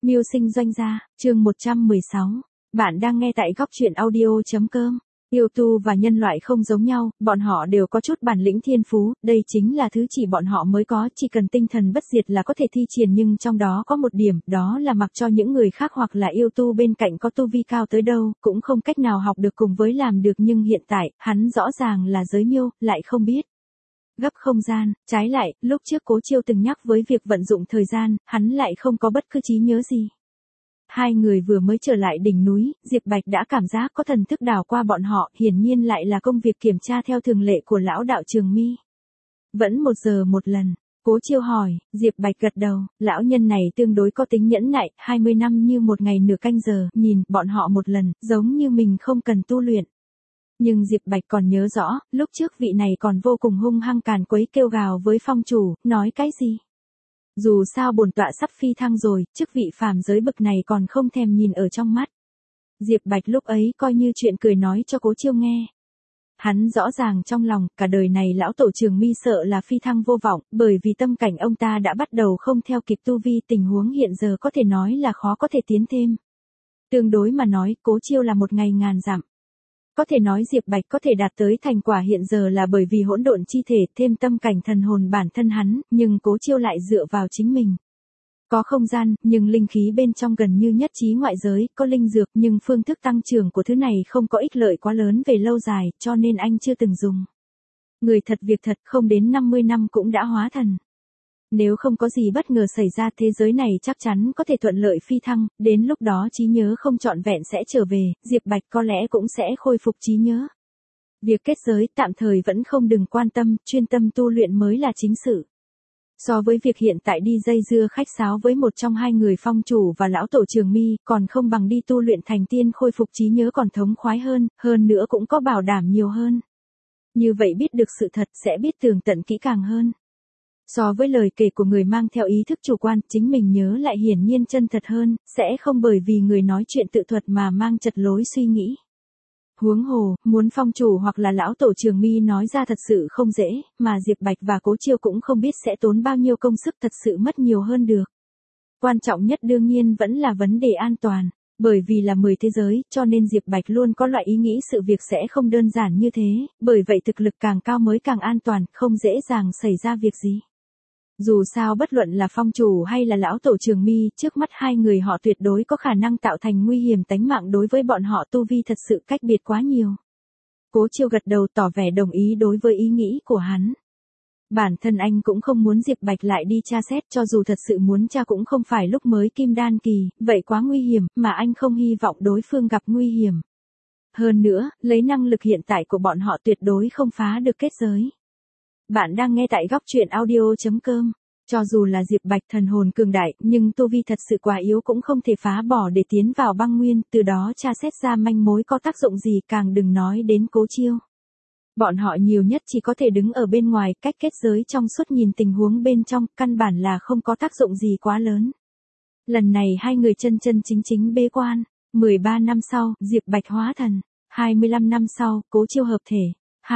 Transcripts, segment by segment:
Mưu sinh doanh gia, chương 116. Bạn đang nghe tại góc truyện audio.com. Yêu tu và nhân loại không giống nhau, bọn họ đều có chút bản lĩnh thiên phú, đây chính là thứ chỉ bọn họ mới có, chỉ cần tinh thần bất diệt là có thể thi triển, nhưng trong đó có một điểm, đó là mặc cho những người khác hoặc là yêu tu bên cạnh có tu vi cao tới đâu, cũng không cách nào học được cùng với làm được, nhưng hiện tại, hắn rõ ràng là giới miêu, lại không biết gấp không gian, trái lại, lúc trước Cố Chiêu từng nhắc với việc vận dụng thời gian, hắn lại không có bất cứ trí nhớ gì. Hai người vừa mới trở lại đỉnh núi, Diệp Bạch đã cảm giác có thần thức đảo qua bọn họ, hiển nhiên lại là công việc kiểm tra theo thường lệ của lão đạo Trường Mi. Vẫn 1 giờ một lần, Cố Chiêu hỏi, Diệp Bạch gật đầu, lão nhân này tương đối có tính nhẫn nại, 20 năm như một ngày nửa canh giờ, nhìn bọn họ một lần, giống như mình không cần tu luyện. Nhưng Diệp Bạch còn nhớ rõ, lúc trước vị này còn vô cùng hung hăng càn quấy kêu gào với phong chủ, nói cái gì? Dù sao bổn tọa sắp phi thăng rồi, chức vị phàm giới bực này còn không thèm nhìn ở trong mắt. Diệp Bạch lúc ấy coi như chuyện cười nói cho Cố Chiêu nghe. Hắn rõ ràng trong lòng, cả đời này lão tổ Trường Mi sợ là phi thăng vô vọng, bởi vì tâm cảnh ông ta đã bắt đầu không theo kịp tu vi, tình huống hiện giờ có thể nói là khó có thể tiến thêm. Tương đối mà nói, Cố Chiêu là một ngày ngàn dặm. Có thể nói Diệp Bạch có thể đạt tới thành quả hiện giờ là bởi vì hỗn độn chi thể thêm tâm cảnh thần hồn bản thân hắn, nhưng Cố Chiêu lại dựa vào chính mình. Có không gian, nhưng linh khí bên trong gần như nhất trí ngoại giới, có linh dược nhưng phương thức tăng trưởng của thứ này không có ích lợi quá lớn về lâu dài, cho nên anh chưa từng dùng. Người thật việc thật, không đến 50 năm cũng đã hóa thần. Nếu không có gì bất ngờ xảy ra, thế giới này chắc chắn có thể thuận lợi phi thăng, đến lúc đó trí nhớ không trọn vẹn sẽ trở về, Diệp Bạch có lẽ cũng sẽ khôi phục trí nhớ. Việc kết giới tạm thời vẫn không đừng quan tâm, chuyên tâm tu luyện mới là chính sự. So với việc hiện tại đi dây dưa khách sáo với một trong hai người phong chủ và lão tổ Trường Mi, còn không bằng đi tu luyện thành tiên khôi phục trí nhớ còn thống khoái hơn nữa cũng có bảo đảm nhiều hơn. Như vậy biết được sự thật sẽ biết tường tận kỹ càng hơn. So với lời kể của người mang theo ý thức chủ quan, chính mình nhớ lại hiển nhiên chân thật hơn, sẽ không bởi vì người nói chuyện tự thuật mà mang chật lối suy nghĩ. Huống hồ, muốn phong chủ hoặc là lão tổ Trường Mi nói ra thật sự không dễ, mà Diệp Bạch và Cố Chiêu cũng không biết sẽ tốn bao nhiêu công sức, thật sự mất nhiều hơn được. Quan trọng nhất đương nhiên vẫn là vấn đề an toàn, bởi vì là 10 thế giới, cho nên Diệp Bạch luôn có loại ý nghĩ sự việc sẽ không đơn giản như thế, bởi vậy thực lực càng cao mới càng an toàn, không dễ dàng xảy ra việc gì. Dù sao bất luận là phong chủ hay là lão tổ Trường Mi, trước mắt hai người họ tuyệt đối có khả năng tạo thành nguy hiểm tánh mạng đối với bọn họ, tu vi thật sự cách biệt quá nhiều. Cố Chiêu gật đầu tỏ vẻ đồng ý đối với ý nghĩ của hắn. Bản thân anh cũng không muốn Diệp Bạch lại đi tra xét, cho dù thật sự muốn tra cũng không phải lúc mới kim đan kỳ, vậy quá nguy hiểm, mà anh không hy vọng đối phương gặp nguy hiểm. Hơn nữa, lấy năng lực hiện tại của bọn họ tuyệt đối không phá được kết giới. Bạn đang nghe tại góc truyện audio.com. Cho dù là Diệp Bạch thần hồn cường đại, nhưng tu vi thật sự quá yếu cũng không thể phá bỏ để tiến vào băng nguyên, từ đó tra xét ra manh mối có tác dụng gì, càng đừng nói đến Cố Chiêu. Bọn họ nhiều nhất chỉ có thể đứng ở bên ngoài, cách kết giới trong suốt nhìn tình huống bên trong, căn bản là không có tác dụng gì quá lớn. Lần này hai người chân chân chính chính bế quan, 13 năm sau, Diệp Bạch hóa thần, 25 năm sau, Cố Chiêu hợp thể.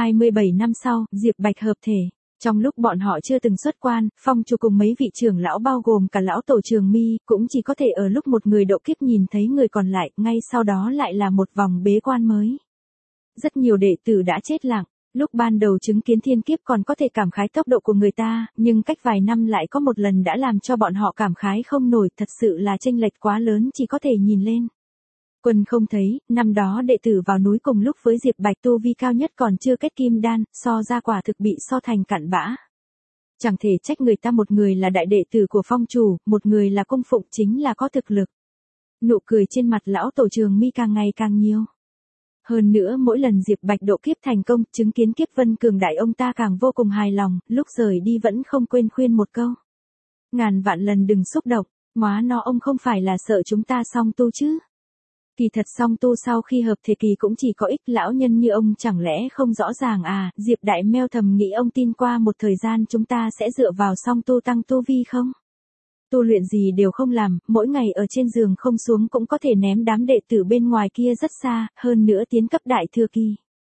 27 năm sau, Diệp Bạch hợp thể. Trong lúc bọn họ chưa từng xuất quan, phong chủ cùng mấy vị trưởng lão bao gồm cả lão tổ Trường Mi, cũng chỉ có thể ở lúc một người độ kiếp nhìn thấy người còn lại, ngay sau đó lại là một vòng bế quan mới. Rất nhiều đệ tử đã chết lặng, lúc ban đầu chứng kiến thiên kiếp còn có thể cảm khái tốc độ của người ta, nhưng cách vài năm lại có một lần đã làm cho bọn họ cảm khái không nổi, thật sự là chênh lệch quá lớn, chỉ có thể nhìn lên. Quân không thấy, năm đó đệ tử vào núi cùng lúc với Diệp Bạch tu vi cao nhất còn chưa kết kim đan, so ra quả thực bị so thành cặn bã. Chẳng thể trách người ta, một người là đại đệ tử của phong chủ, một người là cung phụng, chính là có thực lực. Nụ cười trên mặt lão tổ Trường Mi càng ngày càng nhiều. Hơn nữa mỗi lần Diệp Bạch độ kiếp thành công, chứng kiến kiếp vân cường đại, ông ta càng vô cùng hài lòng, lúc rời đi vẫn không quên khuyên một câu. Ngàn vạn lần đừng xúc động, móa nó, ông không phải là sợ chúng ta song tu chứ? Kỳ thật song tu sau khi hợp thể kỳ cũng chỉ có ích, lão nhân như ông chẳng lẽ không rõ ràng à? Diệp Đại Meo thầm nghĩ, ông tin qua một thời gian chúng ta sẽ dựa vào song tu tăng tu vi không? Tu luyện gì đều không làm, mỗi ngày ở trên giường không xuống cũng có thể ném đám đệ tử bên ngoài kia rất xa, hơn nữa tiến cấp đại thừa kỳ.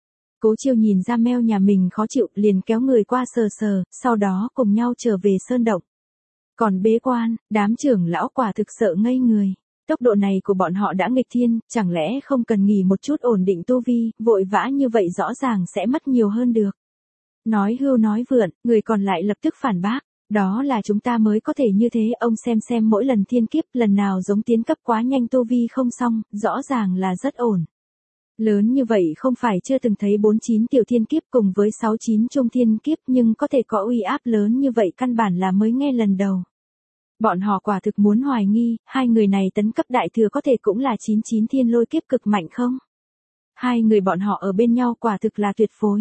Cố Chiêu nhìn ra Meo nhà mình khó chịu, liền kéo người qua sờ sờ, sau đó cùng nhau trở về sơn động. Còn bế quan, đám trưởng lão quả thực sợ ngây người. Tốc độ này của bọn họ đã nghịch thiên, chẳng lẽ không cần nghỉ một chút ổn định tu vi, vội vã như vậy rõ ràng sẽ mất nhiều hơn được. Nói hưu nói vượn, người còn lại lập tức phản bác. Đó là chúng ta mới có thể như thế, ông xem mỗi lần thiên kiếp, lần nào giống tiến cấp quá nhanh tu vi không xong, rõ ràng là rất ổn. Lớn như vậy không phải chưa từng thấy 49 tiểu thiên kiếp cùng với 69 trung thiên kiếp, nhưng có thể có uy áp lớn như vậy căn bản là mới nghe lần đầu. Bọn họ quả thực muốn hoài nghi, hai người này tấn cấp đại thừa có thể cũng là 99 thiên lôi kiếp cực mạnh không? Hai người bọn họ ở bên nhau quả thực là tuyệt phối.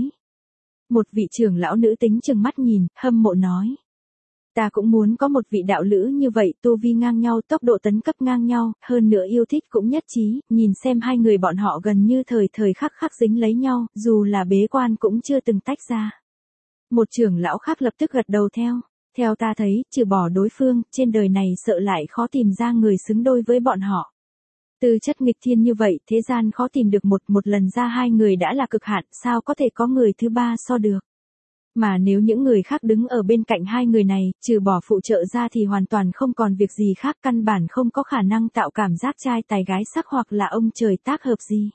Một vị trưởng lão nữ tính trừng mắt nhìn, hâm mộ nói. Ta cũng muốn có một vị đạo lữ như vậy, tu vi ngang nhau, tốc độ tấn cấp ngang nhau, hơn nữa yêu thích cũng nhất trí, nhìn xem hai người bọn họ gần như thời khắc dính lấy nhau, dù là bế quan cũng chưa từng tách ra. Một trưởng lão khác lập tức gật đầu theo. Theo ta thấy, trừ bỏ đối phương, trên đời này sợ lại khó tìm ra người xứng đôi với bọn họ. Tư chất nghịch thiên như vậy, thế gian khó tìm được một lần ra hai người đã là cực hạn, sao có thể có người thứ ba so được. Mà nếu những người khác đứng ở bên cạnh hai người này, trừ bỏ phụ trợ ra thì hoàn toàn không còn việc gì khác, căn bản không có khả năng tạo cảm giác trai tài gái sắc hoặc là ông trời tác hợp gì.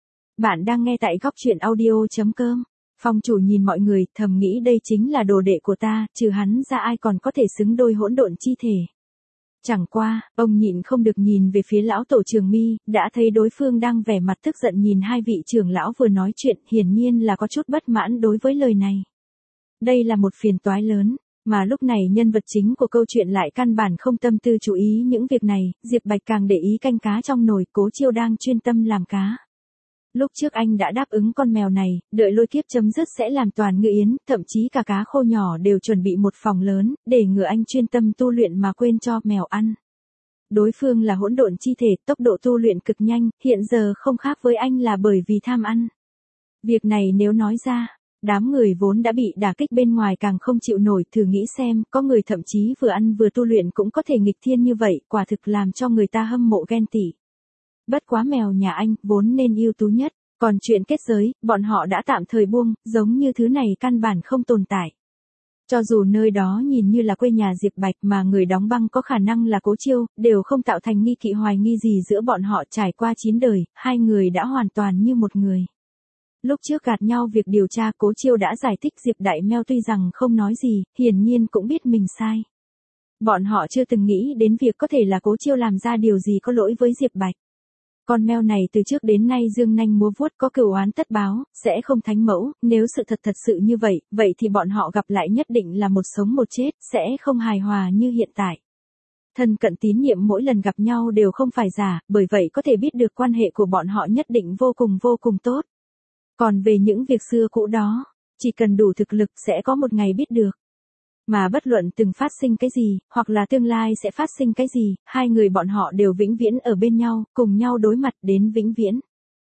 Bạn đang nghe tại góc truyện audio.com. Phong chủ nhìn mọi người, thầm nghĩ đây chính là đồ đệ của ta, trừ hắn ra ai còn có thể xứng đôi hỗn độn chi thể. Chẳng qua, ông nhịn không được nhìn về phía lão tổ Trường Mi, đã thấy đối phương đang vẻ mặt tức giận nhìn hai vị trưởng lão vừa nói chuyện, hiển nhiên là có chút bất mãn đối với lời này. Đây là một phiền toái lớn, mà lúc này nhân vật chính của câu chuyện lại căn bản không tâm tư chú ý những việc này, Diệp Bạch càng để ý canh cá trong nồi, Cố Chiêu đang chuyên tâm làm cá. Lúc trước anh đã đáp ứng con mèo này, đợi lôi kiếp chấm dứt sẽ làm toàn ngự yến, thậm chí cả cá khô nhỏ đều chuẩn bị một phòng lớn, để ngừa anh chuyên tâm tu luyện mà quên cho mèo ăn. Đối phương là hỗn độn chi thể, tốc độ tu luyện cực nhanh, hiện giờ không khác với anh là bởi vì tham ăn. Việc này nếu nói ra, đám người vốn đã bị đả kích bên ngoài càng không chịu nổi, thử nghĩ xem, có người thậm chí vừa ăn vừa tu luyện cũng có thể nghịch thiên như vậy, quả thực làm cho người ta hâm mộ ghen tị. Bất quá mèo nhà anh, vốn nên ưu tú nhất, còn chuyện kết giới, bọn họ đã tạm thời buông, giống như thứ này căn bản không tồn tại. Cho dù nơi đó nhìn như là quê nhà Diệp Bạch mà người đóng băng có khả năng là Cố Chiêu, đều không tạo thành nghi kỵ hoài nghi gì giữa bọn họ, trải qua 9 đời, hai người đã hoàn toàn như một người. Lúc trước gạt nhau việc điều tra, Cố Chiêu đã giải thích Diệp Đại Meo tuy rằng không nói gì, hiển nhiên cũng biết mình sai. Bọn họ chưa từng nghĩ đến việc có thể là Cố Chiêu làm ra điều gì có lỗi với Diệp Bạch. Con mèo này từ trước đến nay dương nanh múa vuốt, có cửu oán tất báo, sẽ không thánh mẫu, nếu sự thật sự như vậy, vậy thì bọn họ gặp lại nhất định là một sống một chết, sẽ không hài hòa như hiện tại. Thân cận tín nhiệm mỗi lần gặp nhau đều không phải giả, bởi vậy có thể biết được quan hệ của bọn họ nhất định vô cùng tốt. Còn về những việc xưa cũ đó, chỉ cần đủ thực lực sẽ có một ngày biết được. Mà bất luận từng phát sinh cái gì, hoặc là tương lai sẽ phát sinh cái gì, hai người bọn họ đều vĩnh viễn ở bên nhau, cùng nhau đối mặt đến vĩnh viễn.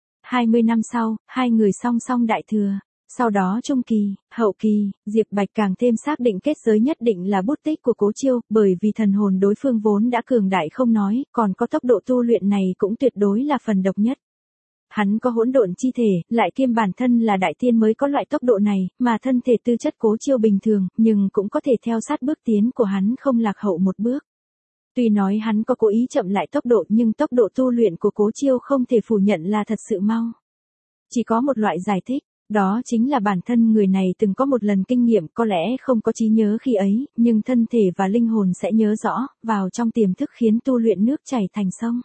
20 năm sau, hai người song song đại thừa. Sau đó trung kỳ, hậu kỳ, Diệp Bạch càng thêm xác định kết giới nhất định là bút tích của Cố Chiêu, bởi vì thần hồn đối phương vốn đã cường đại không nói, còn có tốc độ tu luyện này cũng tuyệt đối là phần độc nhất. Hắn có hỗn độn chi thể, lại kiêm bản thân là đại tiên mới có loại tốc độ này, mà thân thể tư chất Cố Chiêu bình thường, nhưng cũng có thể theo sát bước tiến của hắn không lạc hậu một bước. Tuy nói hắn có cố ý chậm lại tốc độ, nhưng tốc độ tu luyện của Cố Chiêu không thể phủ nhận là thật sự mau. Chỉ có một loại giải thích, đó chính là bản thân người này từng có một lần kinh nghiệm, có lẽ không có trí nhớ khi ấy, nhưng thân thể và linh hồn sẽ nhớ rõ, vào trong tiềm thức khiến tu luyện nước chảy thành sông.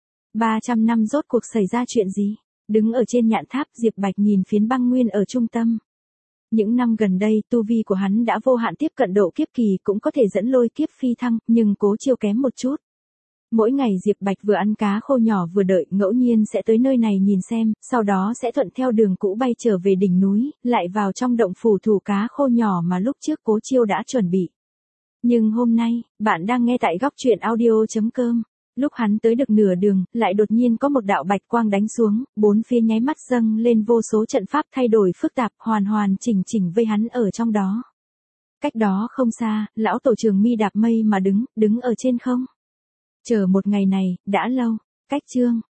300 năm rốt cuộc xảy ra chuyện gì? Đứng ở trên nhạn tháp, Diệp Bạch nhìn phiến băng nguyên ở trung tâm. Những năm gần đây, tu vi của hắn đã vô hạn tiếp cận độ kiếp kỳ, cũng có thể dẫn lôi kiếp phi thăng, nhưng Cố Chiêu kém một chút. Mỗi ngày Diệp Bạch vừa ăn cá khô nhỏ vừa đợi, ngẫu nhiên sẽ tới nơi này nhìn xem, sau đó sẽ thuận theo đường cũ bay trở về đỉnh núi, lại vào trong động phủ thủ cá khô nhỏ mà lúc trước Cố Chiêu đã chuẩn bị. Nhưng hôm nay, bạn đang nghe tại góc truyện audio.com. Lúc hắn tới được nửa đường, lại đột nhiên có một đạo bạch quang đánh xuống, bốn phía nháy mắt dâng lên vô số trận pháp thay đổi phức tạp, hoàn chỉnh vây hắn ở trong đó. Cách đó không xa, lão tổ Trường Mi đạp mây mà đứng ở trên không. Chờ một ngày này, đã lâu. Cách chương